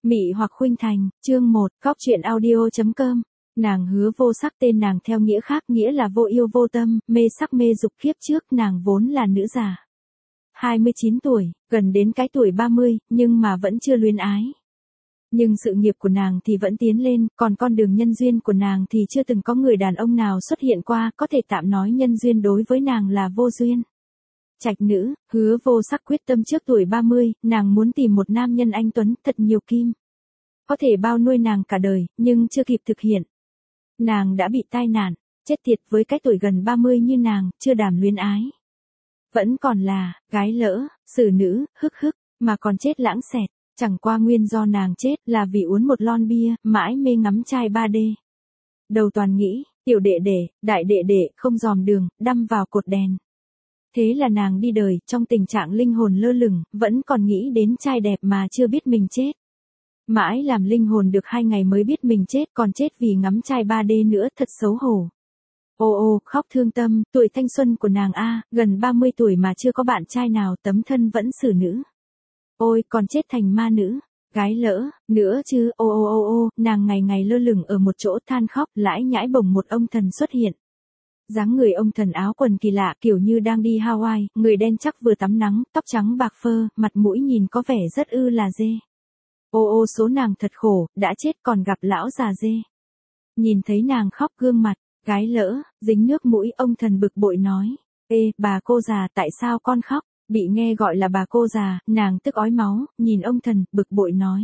Mị hoặc khuynh thành, chương 1, Cóc truyện audio.com. Nàng Hứa Vô Sắc tên nàng theo nghĩa khác, nghĩa là vô yêu vô tâm, mê sắc mê dục. Kiếp trước nàng vốn là nữ già 29 tuổi, gần đến cái tuổi 30, nhưng mà vẫn chưa luyến ái. Nhưng sự nghiệp của nàng thì vẫn tiến lên, còn con đường nhân duyên của nàng thì chưa từng có người đàn ông nào xuất hiện qua, có thể tạm nói nhân duyên đối với nàng là vô duyên. Trạch nữ, Hứa Vô Sắc quyết tâm trước tuổi 30, nàng muốn tìm một nam nhân anh tuấn, thật nhiều kim. Có thể bao nuôi nàng cả đời, nhưng chưa kịp thực hiện. Nàng đã bị tai nạn, chết tiệt, với cái tuổi gần 30 như nàng, chưa đảm luyến ái. Vẫn còn là, gái lỡ, xử nữ, mà còn chết lãng xẹt. Chẳng qua nguyên do nàng chết là vì uống một lon bia, mãi mê ngắm trai 3D. Đầu toàn nghĩ, tiểu đệ đệ, đại đệ đệ, không dòm đường, đâm vào cột đèn. Thế là nàng đi đời, trong tình trạng linh hồn lơ lửng, vẫn còn nghĩ đến trai đẹp mà chưa biết mình chết. Mãi làm linh hồn được 2 ngày mới biết mình chết, còn chết vì ngắm trai 3D nữa, thật xấu hổ. Ô, khóc thương tâm, tuổi thanh xuân của nàng gần 30 tuổi mà chưa có bạn trai nào, tấm thân vẫn xử nữ. Ôi, còn chết thành ma nữ, gái lỡ, nữa chứ, ô, nàng ngày ngày lơ lửng ở một chỗ than khóc, lãi nhãi bỗng một ông thần xuất hiện. Dáng người ông thần áo quần kỳ lạ, kiểu như đang đi Hawaii, người đen chắc vừa tắm nắng, tóc trắng bạc phơ, mặt mũi nhìn có vẻ rất là dê. Ô, số nàng thật khổ, đã chết còn gặp lão già dê. Nhìn thấy nàng khóc gương mặt, gái lỡ, dính nước mũi, ông thần bực bội nói. Ê, bà cô già, tại sao con khóc? Bị nghe gọi là bà cô già, nàng tức ói máu, nhìn ông thần, bực bội nói.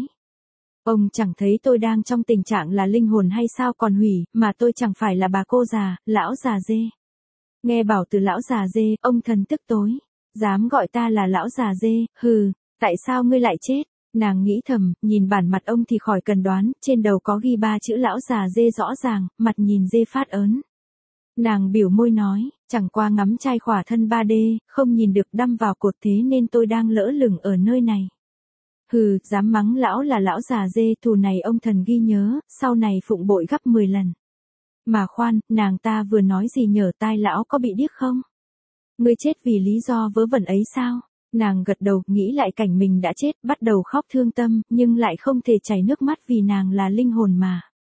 Ông chẳng thấy tôi đang trong tình trạng là linh hồn hay sao, còn hủy, mà tôi chẳng phải là bà cô già, lão già dê. Nghe bảo từ lão già dê, ông thần tức tối. Dám gọi ta là lão già dê, hừ, tại sao ngươi lại chết? Nàng nghĩ thầm, nhìn bản mặt ông thì khỏi cần đoán, trên đầu có ghi 3 chữ lão già dê rõ ràng, mặt nhìn dê phát ớn. Nàng biểu môi nói, chẳng qua ngắm trai khỏa thân 3D, không nhìn được, đâm vào cột, thế nên tôi đang lỡ lửng ở nơi này. Hừ, dám mắng lão là lão già dê, thù này ông thần ghi nhớ, sau này phụng bội gấp 10 lần. Mà khoan, nàng ta vừa nói gì nhở, tai lão có bị điếc không? Ngươi chết vì lý do vớ vẩn ấy sao? Nàng gật đầu, nghĩ lại cảnh mình đã chết, bắt đầu khóc thương tâm, nhưng lại không thể chảy nước mắt vì nàng là linh hồn mà.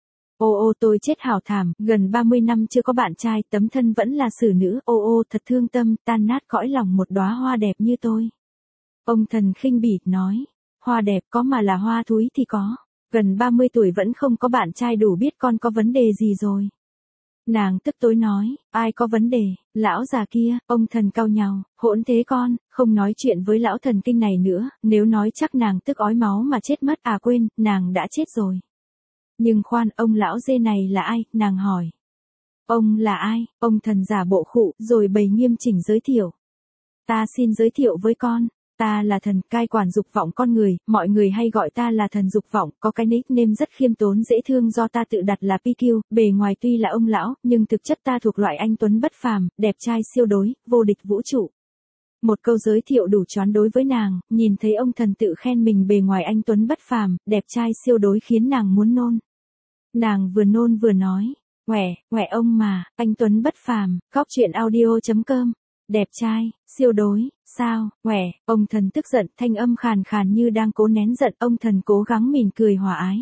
Ô, tôi chết hảo thảm, gần 30 năm chưa có bạn trai, tấm thân vẫn là xử nữ, ô, thật thương tâm, tan nát cõi lòng một đóa hoa đẹp như tôi. Ông thần khinh bỉ, nói, hoa đẹp có mà là hoa thúi thì có, gần 30 tuổi vẫn không có bạn trai, đủ biết con có vấn đề gì rồi. Nàng tức tối nói, ai có vấn đề, lão già kia, ông thần cau nhàu, hỗn thế con, không nói chuyện với lão thần kinh này nữa, nếu nói chắc nàng tức ói máu mà chết mất, quên, nàng đã chết rồi. Nhưng khoan, ông lão dê này là ai, nàng hỏi. Ông là ai, ông thần giả bộ khụ, rồi bày nghiêm chỉnh giới thiệu. Ta xin giới thiệu với con. Ta là thần cai quản dục vọng con người, mọi người hay gọi ta là thần dục vọng, có cái nickname rất khiêm tốn dễ thương do ta tự đặt là PQ, bề ngoài tuy là ông lão, nhưng thực chất ta thuộc loại anh tuấn bất phàm, đẹp trai siêu đối, vô địch vũ trụ. Một câu giới thiệu đủ choáng đối với nàng, nhìn thấy ông thần tự khen mình bề ngoài anh tuấn bất phàm, đẹp trai siêu đối khiến nàng muốn nôn. Nàng vừa nôn vừa nói, ngoẻ ông mà, anh tuấn bất phàm, Cóc truyện audio.com. Đẹp trai, siêu đối, sao, ông thần tức giận, thanh âm khàn khàn như đang cố nén giận, ông thần cố gắng mỉm cười hòa ái.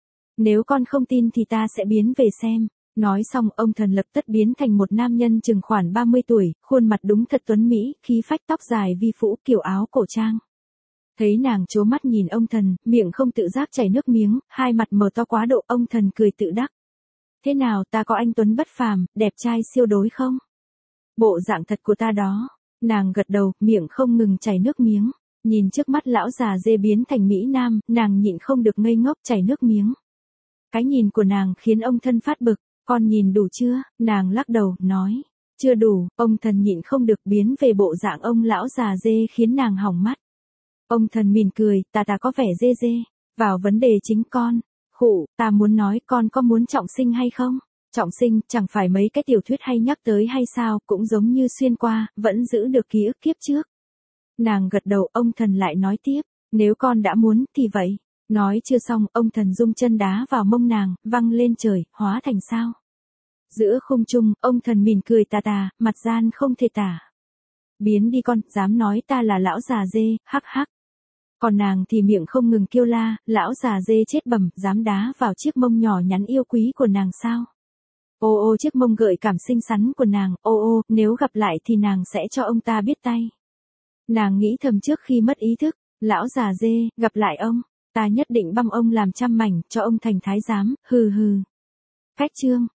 Nếu con không tin thì ta sẽ biến về xem. Nói xong, ông thần lập tức biến thành một nam nhân chừng khoảng 30 tuổi, khuôn mặt đúng thật tuấn mỹ, khí phách, tóc dài vi phũ, kiểu áo cổ trang. Thấy nàng trố mắt nhìn ông thần, miệng không tự giác chảy nước miếng, hai mặt mở to quá độ, ông thần cười tự đắc. Thế nào, ta có anh tuấn bất phàm, đẹp trai siêu đối không? Bộ dạng thật của ta đó. Nàng gật đầu, miệng không ngừng chảy nước miếng. Nhìn trước mắt lão già dê biến thành mỹ nam, nàng nhịn không được ngây ngốc chảy nước miếng. Cái nhìn của nàng khiến ông thân phát bực. Con nhìn đủ chưa? Nàng lắc đầu, nói. Chưa đủ, ông thần nhịn không được biến về bộ dạng ông lão già dê khiến nàng hỏng mắt. Ông thần mỉm cười, ta có vẻ dê. Vào vấn đề chính con. Khụ, ta muốn nói con có muốn trọng sinh hay không? Trọng sinh, chẳng phải mấy cái tiểu thuyết hay nhắc tới hay sao, cũng giống như xuyên qua, vẫn giữ được ký ức kiếp trước. Nàng gật đầu, ông thần lại nói tiếp, nếu con đã muốn, thì vậy. Nói chưa xong, ông thần rung chân đá vào mông nàng, văng lên trời, hóa thành sao. Giữa khung trung, ông thần mỉm cười tà, mặt gian không thể tả. Biến đi con, dám nói ta là lão già dê, hắc. Còn nàng thì miệng không ngừng kêu la, lão già dê chết bẩm, dám đá vào chiếc mông nhỏ nhắn yêu quý của nàng sao? Ô ô chiếc mông gợi cảm xinh xắn của nàng, ô ô, nếu gặp lại thì nàng sẽ cho ông ta biết tay. Nàng nghĩ thầm trước khi mất ý thức, lão già dê, gặp lại ông, ta nhất định băm ông làm trăm mảnh, cho ông thành thái giám, hừ hừ. Cách chương